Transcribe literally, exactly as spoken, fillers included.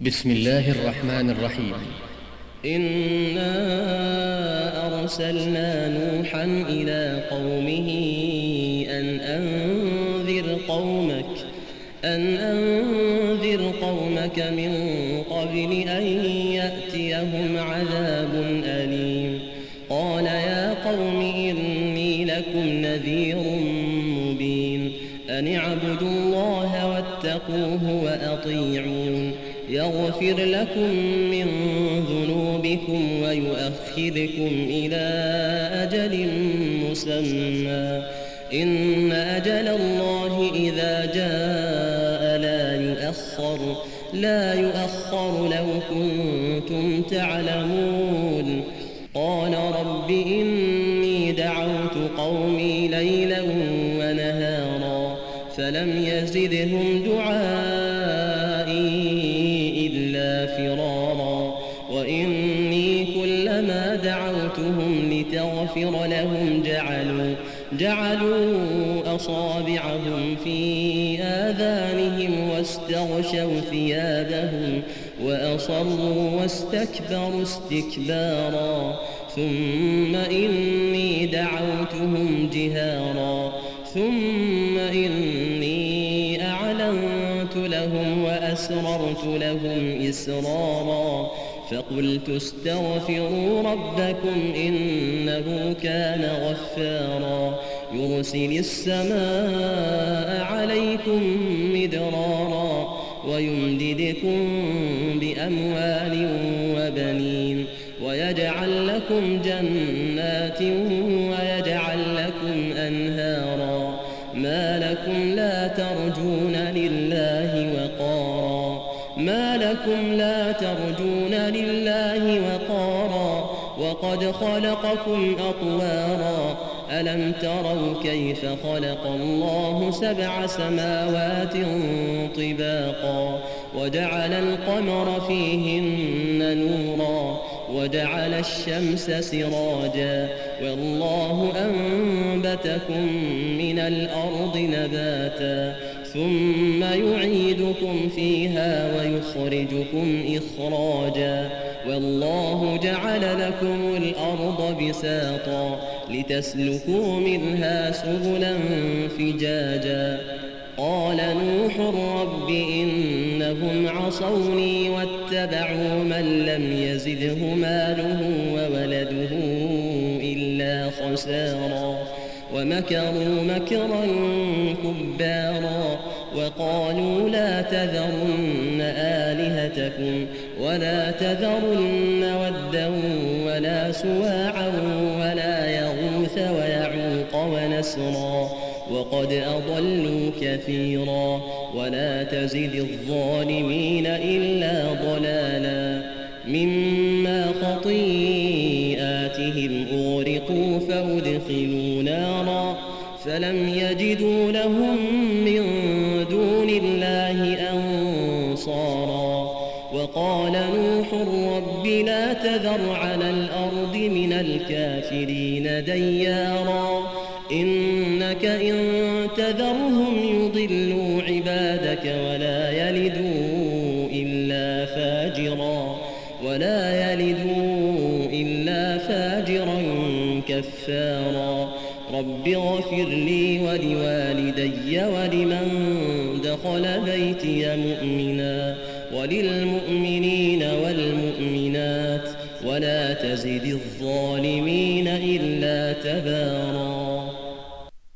بسم الله الرحمن الرحيم. إنا أرسلنا نوحا إلى قومه أن أنذر قومك أن أنذر قومك من قبل أن يأتيهم عذاب أليم. قال يا قوم إني لكم نذير مبين أن اعبدوا الله واتقوه وأطيعون يغفر لكم من ذنوبكم ويؤخركم إلى أجل مسمى إن أجل الله إذا جاء لا يؤخر لا يؤخر لو كنتم تعلمون. قال رب إني دعوت قومي ليلا ونهارا فلم يزدهم دعائي إلا فرارا وإني كلما دعوتهم لتغفر لهم جعلوا جعلوا أصابعهم في آذانهم واستغشوا ثيابهم وأصروا واستكبروا استكبارا ثم إني دعوتهم جهارا ثم إني أعلنت لهم وأسررت لهم إسرارا فقلت استغفروا ربكم إنه كان غفارا يرسل السماء عليكم مدرارا ويمددكم بأموال وبنين ويجعل لكم جنات ويجعل لكم أنهارا ما لكم لا ترجون لله وقارا ما لكم لا ترجون لله وقارا وقد خلقكم أطوارا ألم تروا كيف خلق الله سبع سماوات طباقا وجعل القمر فيهن نورا وجعل الشمس سراجا والله أنبتكم من الأرض نباتا ثم يعيدكم فيها ويخرجكم إخراجا والله جعل لكم الأرض بساطا لتسلكوا منها سبلا فجاجا. قال نوح رب إنهم عصوني واتبعوا من لم يزده ماله وولده إلا خسارا ومكروا مكرا كبارا وقالوا لا تذرن آلهتكم ولا تذرن ودا ولا سواعا ولا يغوث ويعوق ونسرا وقد أضلوا كثيرا ولا تزد الظالمين إلا ضلالا. مما خطيئاتهم أغرقوا فأدخلوا نارا فلم يجدوا لهم من دون الله أنصارا. وقال نوح رب لا تذر على الأرض من الكافرين ديارا إنك إن تذرهم يضلوا عبادك ولا يلدوا إلا فاجرا ولا يلدوا إلا فاجرا كفارا. رب اغفر لي ولوالدي ولمن دخل بيتي مؤمنا وللمؤمنين والمؤمنات ولا تزد الظالمين إلا تبارا.